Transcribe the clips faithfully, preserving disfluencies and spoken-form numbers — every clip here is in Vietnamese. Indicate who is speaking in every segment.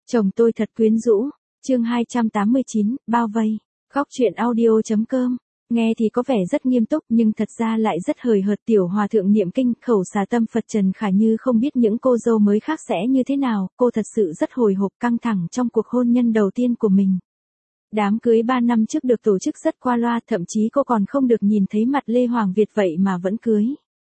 Speaker 1: Chồng tôi thật quyến rũ. Chương hai trăm tám mươi chín, bao vây. Góc truyện audio.com. Nghe thì có vẻ rất nghiêm túc nhưng thật ra lại rất hời hợt. Tiểu hòa thượng niệm kinh khẩu xà tâm Phật Trần Khả Như không biết những cô dâu mới khác sẽ như thế nào. Cô thật sự rất hồi hộp căng thẳng trong cuộc hôn nhân đầu tiên của mình. Đám cưới ba năm trước được tổ chức rất qua loa, thậm chí cô còn không được nhìn thấy mặt Lê Hoàng Việt vậy mà vẫn cưới.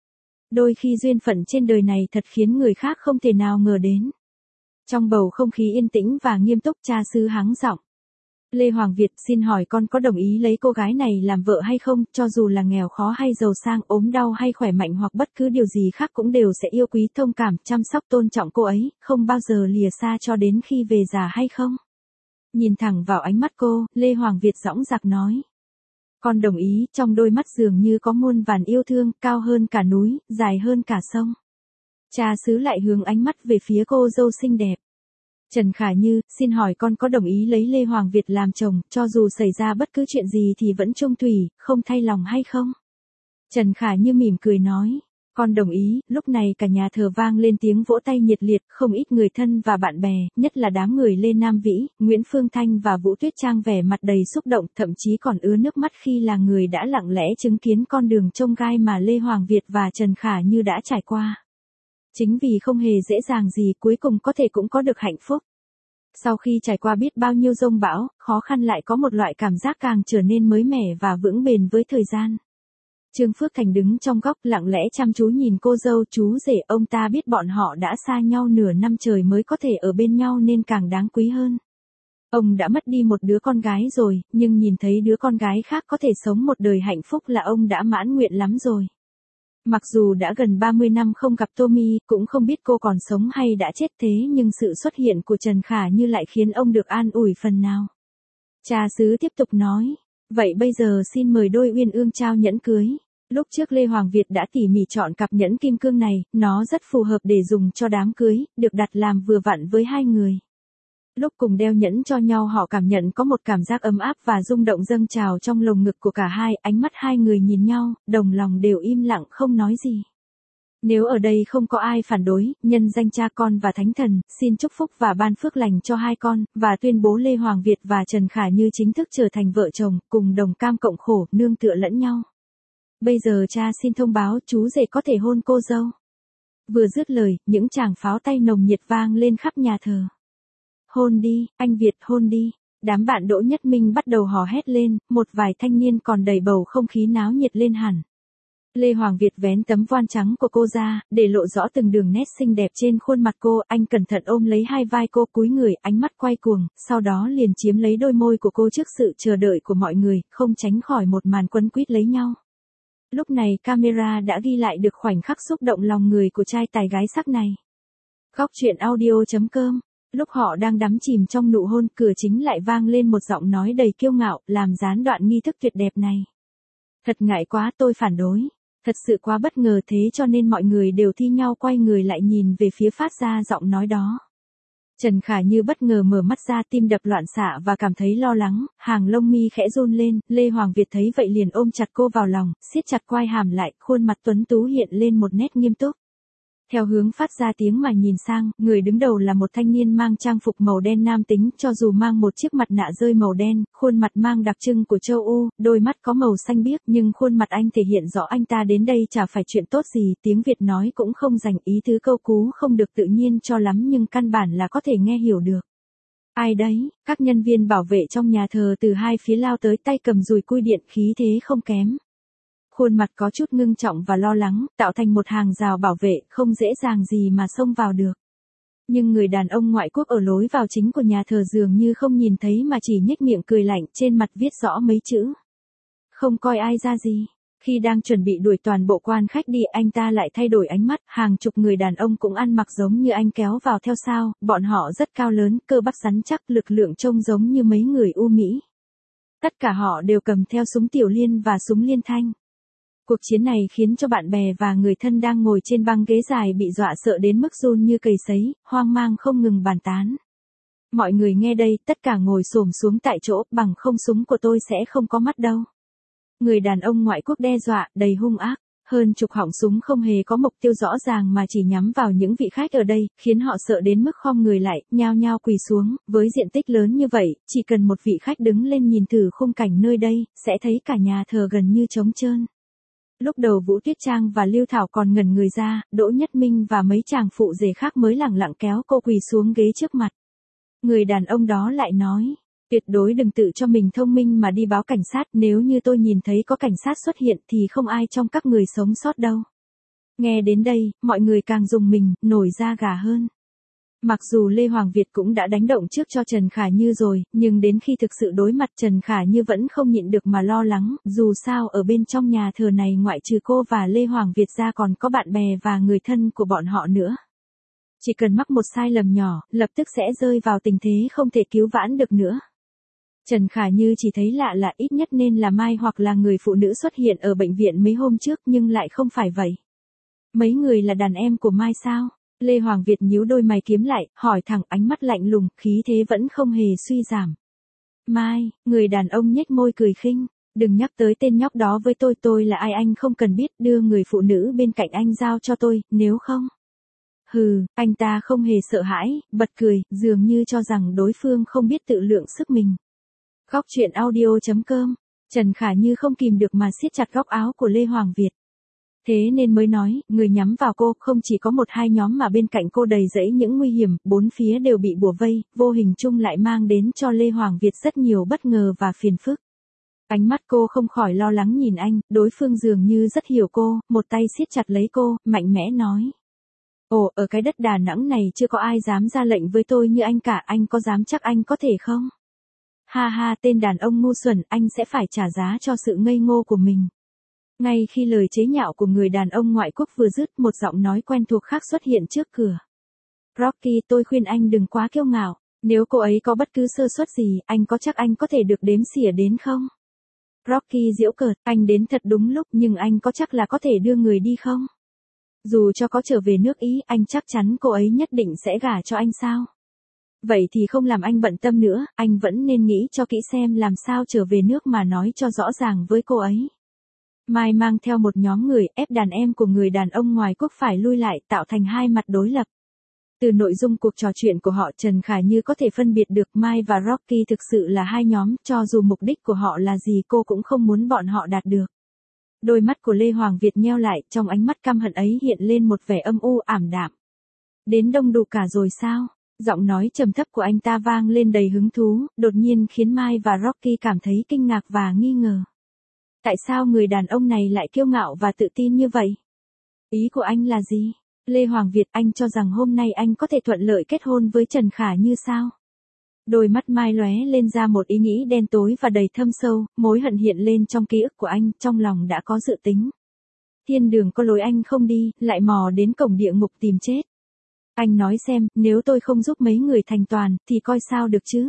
Speaker 1: Đôi khi duyên phận trên đời này thật khiến người khác không thể nào ngờ đến. Trong bầu không khí yên tĩnh và nghiêm túc, cha xứ hắng giọng. Lê Hoàng Việt, xin hỏi con có đồng ý lấy cô gái này làm vợ hay không, cho dù là nghèo khó hay giàu sang, ốm đau hay khỏe mạnh hoặc bất cứ điều gì khác cũng đều sẽ yêu quý thông cảm, chăm sóc tôn trọng cô ấy, không bao giờ lìa xa cho đến khi về già hay không? Nhìn thẳng vào ánh mắt cô, Lê Hoàng Việt dõng dạc nói. Con đồng ý, trong đôi mắt dường như có muôn vàn yêu thương, cao hơn cả núi, dài hơn cả sông. Cha xứ lại hướng ánh mắt về phía cô dâu xinh đẹp. Trần Khả Như, xin hỏi con có đồng ý lấy Lê Hoàng Việt làm chồng, cho dù xảy ra bất cứ chuyện gì thì vẫn chung thủy, không thay lòng hay không? Trần Khả Như mỉm cười nói. Con đồng ý. Lúc này cả nhà thờ vang lên tiếng vỗ tay nhiệt liệt, không ít người thân và bạn bè, nhất là đám người Lê Nam Vĩ, Nguyễn Phương Thanh và Vũ Tuyết Trang vẻ mặt đầy xúc động, thậm chí còn ứa nước mắt khi là người đã lặng lẽ chứng kiến con đường chông gai mà Lê Hoàng Việt và Trần Khả Như đã trải qua. Chính vì không hề dễ dàng gì, cuối cùng có thể cũng có được hạnh phúc. Sau khi trải qua biết bao nhiêu dông bão, khó khăn lại có một loại cảm giác càng trở nên mới mẻ và vững bền với thời gian. Trương Phước Thành đứng trong góc lặng lẽ chăm chú nhìn cô dâu chú rể, ông ta biết bọn họ đã xa nhau nửa năm trời mới có thể ở bên nhau nên càng đáng quý hơn. Ông đã mất đi một đứa con gái rồi, nhưng nhìn thấy đứa con gái khác có thể sống một đời hạnh phúc là ông đã mãn nguyện lắm rồi. Mặc dù đã gần ba mươi năm không gặp Tommy, cũng không biết cô còn sống hay đã chết, thế nhưng sự xuất hiện của Trần Khả Như lại khiến ông được an ủi phần nào. Cha xứ tiếp tục nói, vậy bây giờ xin mời đôi uyên ương trao nhẫn cưới. Lúc trước Lê Hoàng Việt đã tỉ mỉ chọn cặp nhẫn kim cương này, nó rất phù hợp để dùng cho đám cưới, được đặt làm vừa vặn với hai người. Lúc cùng đeo nhẫn cho nhau họ cảm nhận có một cảm giác ấm áp và rung động dâng trào trong lồng ngực của cả hai, ánh mắt hai người nhìn nhau, đồng lòng đều im lặng không nói gì. Nếu ở đây không có ai phản đối, nhân danh cha con và thánh thần, xin chúc phúc và ban phước lành cho hai con, và tuyên bố Lê Hoàng Việt và Trần Khả Như chính thức trở thành vợ chồng, cùng đồng cam cộng khổ, nương tựa lẫn nhau. Bây giờ cha xin thông báo chú rể có thể hôn cô dâu. Vừa dứt lời, những tràng pháo tay nồng nhiệt vang lên khắp nhà thờ. Hôn đi, anh Việt hôn đi. Đám bạn Đỗ Nhất Minh bắt đầu hò hét lên, một vài thanh niên còn đầy bầu không khí náo nhiệt lên hẳn. Lê Hoàng Việt vén tấm voan trắng của cô ra, để lộ rõ từng đường nét xinh đẹp trên khuôn mặt cô, anh cẩn thận ôm lấy hai vai cô cúi người, ánh mắt quay cuồng, sau đó liền chiếm lấy đôi môi của cô trước sự chờ đợi của mọi người, không tránh khỏi một màn quấn quýt lấy nhau. Lúc này camera đã ghi lại được khoảnh khắc xúc động lòng người của trai tài gái sắc này. Góc truyện audio.com. Lúc họ đang đắm chìm trong nụ hôn, cửa chính lại vang lên một giọng nói đầy kiêu ngạo, làm gián đoạn nghi thức tuyệt đẹp này. Thật ngại quá, tôi phản đối. Thật sự quá bất ngờ, thế cho nên mọi người đều thi nhau quay người lại nhìn về phía phát ra giọng nói đó. Trần Khả Như bất ngờ mở mắt ra, tim đập loạn xạ và cảm thấy lo lắng, hàng lông mi khẽ run lên, Lê Hoàng Việt thấy vậy liền ôm chặt cô vào lòng, siết chặt quai hàm lại, khuôn mặt tuấn tú hiện lên một nét nghiêm túc. Theo hướng phát ra tiếng mà nhìn sang, người đứng đầu là một thanh niên mang trang phục màu đen nam tính, cho dù mang một chiếc mặt nạ rơi màu đen, khuôn mặt mang đặc trưng của châu Âu, đôi mắt có màu xanh biếc, nhưng khuôn mặt anh thể hiện rõ anh ta đến đây chả phải chuyện tốt gì, tiếng Việt nói cũng không dành, ý tứ câu cú không được tự nhiên cho lắm nhưng căn bản là có thể nghe hiểu được. Ai đấy? Các nhân viên bảo vệ trong nhà thờ từ hai phía lao tới, tay cầm dùi cui điện, khí thế không kém. Khuôn mặt có chút ngưng trọng và lo lắng, tạo thành một hàng rào bảo vệ, không dễ dàng gì mà xông vào được. Nhưng người đàn ông ngoại quốc ở lối vào chính của nhà thờ dường như không nhìn thấy mà chỉ nhếch miệng cười lạnh, trên mặt viết rõ mấy chữ. Không coi ai ra gì. Khi đang chuẩn bị đuổi toàn bộ quan khách đi, anh ta lại thay đổi ánh mắt, hàng chục người đàn ông cũng ăn mặc giống như anh kéo vào theo sau, bọn họ rất cao lớn, cơ bắp rắn chắc, lực lượng trông giống như mấy người U Mỹ. Tất cả họ đều cầm theo súng tiểu liên và súng liên thanh. Cuộc chiến này khiến cho bạn bè và người thân đang ngồi trên băng ghế dài bị dọa sợ đến mức run như cầy sấy, hoang mang không ngừng bàn tán. Mọi người nghe đây, tất cả ngồi xổm xuống tại chỗ, bằng không súng của tôi sẽ không có mắt đâu. Người đàn ông ngoại quốc đe dọa, đầy hung ác. Hơn chục họng súng không hề có mục tiêu rõ ràng mà chỉ nhắm vào những vị khách ở đây, khiến họ sợ đến mức khom người lại, nhao nhao quỳ xuống. Với diện tích lớn như vậy, chỉ cần một vị khách đứng lên nhìn thử khung cảnh nơi đây, sẽ thấy cả nhà thờ gần như trống trơn. Lúc đầu Vũ Tuyết Trang và Lưu Thảo còn ngẩn người ra, Đỗ Nhất Minh và mấy chàng phụ rể khác mới lẳng lặng kéo cô quỳ xuống ghế trước mặt. Người đàn ông đó lại nói, tuyệt đối đừng tự cho mình thông minh mà đi báo cảnh sát, nếu như tôi nhìn thấy có cảnh sát xuất hiện thì không ai trong các người sống sót đâu. Nghe đến đây, mọi người càng rùng mình, nổi da gà hơn. Mặc dù Lê Hoàng Việt cũng đã đánh động trước cho Trần Khả Như rồi, nhưng đến khi thực sự đối mặt Trần Khả Như vẫn không nhịn được mà lo lắng, dù sao ở bên trong nhà thờ này ngoại trừ cô và Lê Hoàng Việt ra còn có bạn bè và người thân của bọn họ nữa. Chỉ cần mắc một sai lầm nhỏ, lập tức sẽ rơi vào tình thế không thể cứu vãn được nữa. Trần Khả Như chỉ thấy lạ là ít nhất nên là Mai hoặc là người phụ nữ xuất hiện ở bệnh viện mấy hôm trước nhưng lại không phải vậy. Mấy người là đàn em của Mai sao? Lê Hoàng Việt nhíu đôi mày kiếm lại, hỏi thẳng, ánh mắt lạnh lùng, khí thế vẫn không hề suy giảm. Mai, người đàn ông nhếch môi cười khinh, đừng nhắc tới tên nhóc đó với tôi, tôi là ai anh không cần biết, đưa người phụ nữ bên cạnh anh giao cho tôi, nếu không. Hừ, anh ta không hề sợ hãi, bật cười, dường như cho rằng đối phương không biết tự lượng sức mình. Góc truyện audio chấm com, Trần Khả Như không kìm được mà siết chặt góc áo của Lê Hoàng Việt. Thế nên mới nói, người nhắm vào cô không chỉ có một hai nhóm mà bên cạnh cô đầy rẫy những nguy hiểm, bốn phía đều bị bủa vây, vô hình chung lại mang đến cho Lê Hoàng Việt rất nhiều bất ngờ và phiền phức. Ánh mắt cô không khỏi lo lắng nhìn anh, đối phương dường như rất hiểu cô, một tay siết chặt lấy cô, mạnh mẽ nói. Ồ, ở cái đất Đà Nẵng này chưa có ai dám ra lệnh với tôi như anh cả, anh có dám chắc anh có thể không? Ha ha, tên đàn ông ngu xuẩn, anh sẽ phải trả giá cho sự ngây ngô của mình. Ngay khi lời chế nhạo của người đàn ông ngoại quốc vừa dứt, một giọng nói quen thuộc khác xuất hiện trước cửa. Rocky, tôi khuyên anh đừng quá kiêu ngạo, nếu cô ấy có bất cứ sơ suất gì, anh có chắc anh có thể được đếm xỉa đến không? Rocky giễu cợt, anh đến thật đúng lúc, nhưng anh có chắc là có thể đưa người đi không? Dù cho có trở về nước Ý, anh chắc chắn cô ấy nhất định sẽ gả cho anh sao? Vậy thì không làm anh bận tâm nữa, anh vẫn nên nghĩ cho kỹ xem làm sao trở về nước mà nói cho rõ ràng với cô ấy. Mai mang theo một nhóm người ép đàn em của người đàn ông ngoài quốc phải lui lại, tạo thành hai mặt đối lập. Từ nội dung cuộc trò chuyện của họ, Trần Khả Như có thể phân biệt được Mai và Rocky thực sự là hai nhóm, cho dù mục đích của họ là gì cô cũng không muốn bọn họ đạt được. Đôi mắt của Lê Hoàng Việt nheo lại, trong ánh mắt căm hận ấy hiện lên một vẻ âm u ảm đạm. Đến đông đủ cả rồi sao? Giọng nói trầm thấp của anh ta vang lên đầy hứng thú, đột nhiên khiến Mai và Rocky cảm thấy kinh ngạc và nghi ngờ. Tại sao người đàn ông này lại kiêu ngạo và tự tin như vậy? Ý của anh là gì? Lê Hoàng Việt, anh cho rằng hôm nay anh có thể thuận lợi kết hôn với Trần Khả Như sao? Đôi mắt Mai lóe lên ra một ý nghĩ đen tối và đầy thâm sâu, mối hận hiện lên trong ký ức của anh, trong lòng đã có dự tính. Thiên đường có lối anh không đi, lại mò đến cổng địa ngục tìm chết. Anh nói xem, nếu tôi không giúp mấy người thành toàn, thì coi sao được chứ?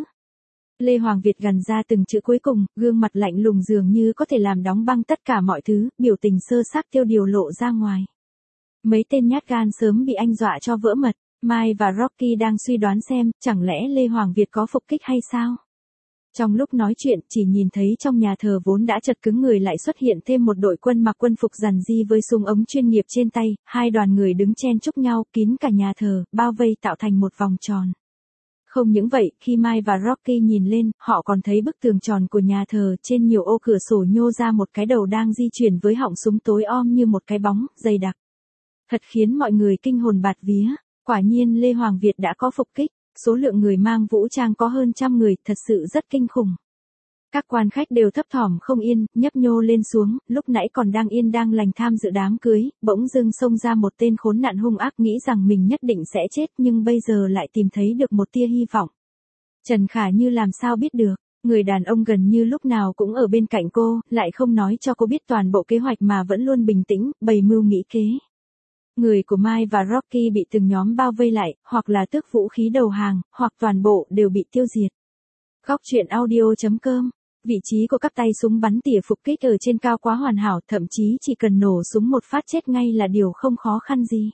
Speaker 1: Lê Hoàng Việt gằn ra từng chữ cuối cùng, gương mặt lạnh lùng dường như có thể làm đóng băng tất cả mọi thứ, biểu tình sơ xác tiêu điều lộ ra ngoài. Mấy tên nhát gan sớm bị anh dọa cho vỡ mật. Mai và Rocky đang suy đoán xem, chẳng lẽ Lê Hoàng Việt có phục kích hay sao? Trong lúc nói chuyện, chỉ nhìn thấy trong nhà thờ vốn đã chật cứng người lại xuất hiện thêm một đội quân mặc quân phục rằn ri với súng ống chuyên nghiệp trên tay, hai đoàn người đứng chen chúc nhau, kín cả nhà thờ, bao vây tạo thành một vòng tròn. Không những vậy, khi Mai và Rocky nhìn lên, họ còn thấy bức tường tròn của nhà thờ, trên nhiều ô cửa sổ nhô ra một cái đầu đang di chuyển với họng súng tối om như một cái bóng, dày đặc. Thật khiến mọi người kinh hồn bạt vía. Quả nhiên Lê Hoàng Việt đã có phục kích, số lượng người mang vũ trang có hơn trăm người, thật sự rất kinh khủng. Các quan khách đều thấp thỏm không yên, nhấp nhô lên xuống, lúc nãy còn đang yên đang lành tham dự đám cưới, bỗng dưng xông ra một tên khốn nạn hung ác nghĩ rằng mình nhất định sẽ chết nhưng bây giờ lại tìm thấy được một tia hy vọng. Trần Khả Như làm sao biết được, người đàn ông gần như lúc nào cũng ở bên cạnh cô, lại không nói cho cô biết toàn bộ kế hoạch mà vẫn luôn bình tĩnh, bày mưu nghĩ kế. Người của Mai và Rocky bị từng nhóm bao vây lại, hoặc là tước vũ khí đầu hàng, hoặc toàn bộ đều bị tiêu diệt. Góc truyện audio chấm com, vị trí của các tay súng bắn tỉa phục kích ở trên cao quá hoàn hảo, thậm chí chỉ cần nổ súng một phát chết ngay là điều không khó khăn gì.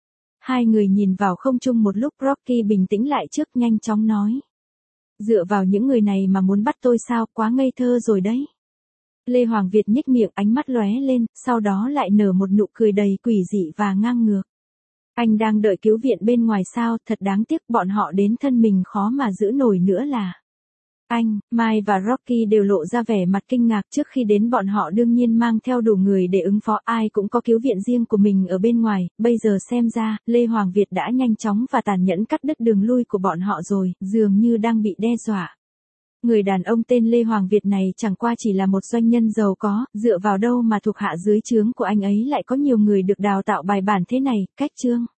Speaker 1: Hai người nhìn vào không trung một lúc, Rocky bình tĩnh lại trước, nhanh chóng nói. Dựa vào những người này mà muốn bắt tôi sao, quá ngây thơ rồi đấy. Lê Hoàng Việt nhếch miệng, ánh mắt lóe lên, sau đó lại nở một nụ cười đầy quỷ dị và ngang ngược. Anh đang đợi cứu viện bên ngoài sao, thật đáng tiếc, bọn họ đến thân mình khó mà giữ nổi nữa là. Anh, Mai và Rocky đều lộ ra vẻ mặt kinh ngạc, trước khi đến bọn họ đương nhiên mang theo đủ người để ứng phó, ai cũng có cứu viện riêng của mình ở bên ngoài, bây giờ xem ra, Lê Hoàng Việt đã nhanh chóng và tàn nhẫn cắt đứt đường lui của bọn họ rồi, dường như đang bị đe dọa. Người đàn ông tên Lê Hoàng Việt này chẳng qua chỉ là một doanh nhân giàu có, dựa vào đâu mà thuộc hạ dưới trướng của anh ấy lại có nhiều người được đào tạo bài bản thế này, cách chương.